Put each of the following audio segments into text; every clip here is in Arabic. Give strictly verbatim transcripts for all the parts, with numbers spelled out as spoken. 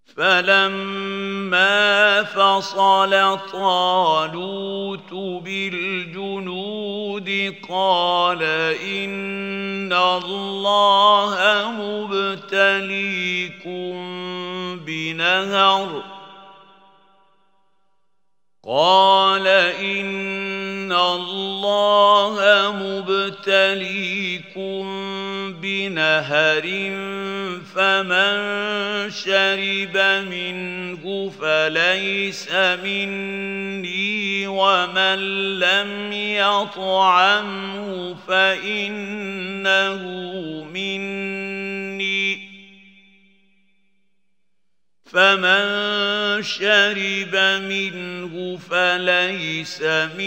فلما فصل طالوت بالجنود قال إن الله مبتليكم بنهر قال إن الله مبتليكم بنهر فمن شرب منه فليس مني ومن لم يطعمه فإنه مني فمن شرب منه فليس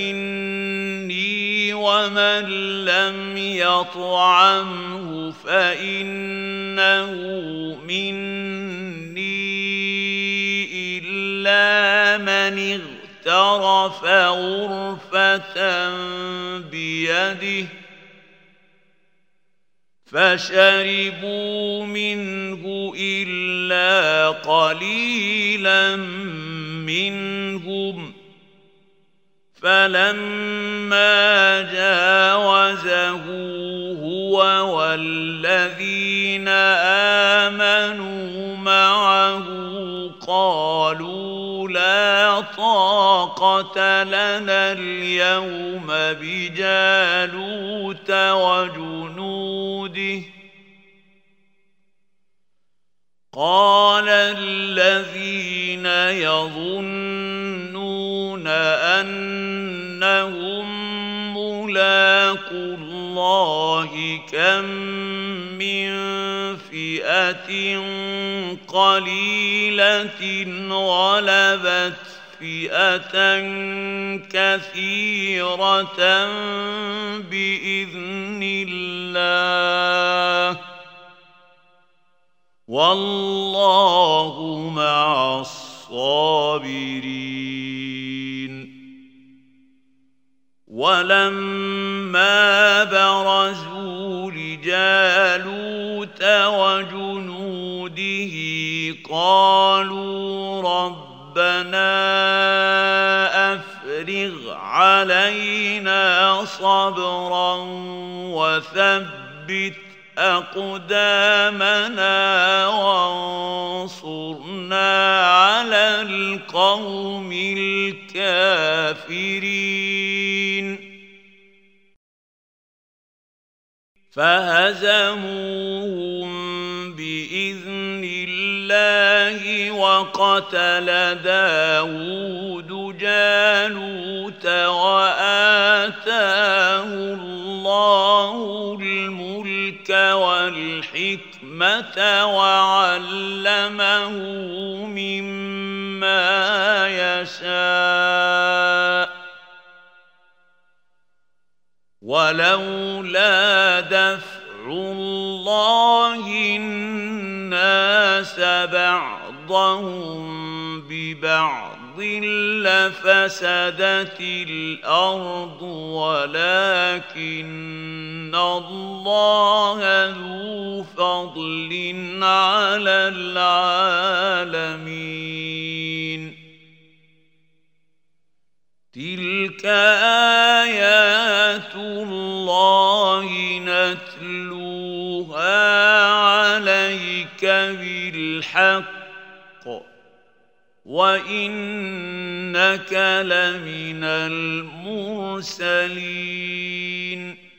مني ومن لم يطعمه فإنه مني إلا من اغترف غرفة بيده فشربوا منه إلا قليلا منهم فلما جاوزه هو والذين آمنوا معه قالوا لا طاقة لنا اليوم بجالوت وجنوده قال الذين يظنون أنهم ملاقو الله كم من فئة قليلة غلبت فئة كثيرة بإذن الله والله مع الصابرين ولما برزوا لجالوت وجنوده قالوا ربنا أفرغ علينا صبرا وثبت أقدامنا وانصرنا على القوم الكافرين فهزموهم بإذن الله وقتل داود جالوت وآتاه الله الملك والحكمة وعلمه مما يشاء ولولا دفع الله الناس بعضهم ببعض لفسدت الأرض ولكن الله ذو فضل على العالمين تلك آيات الله نتلوها عليك بالحق وإنك لمن المرسلين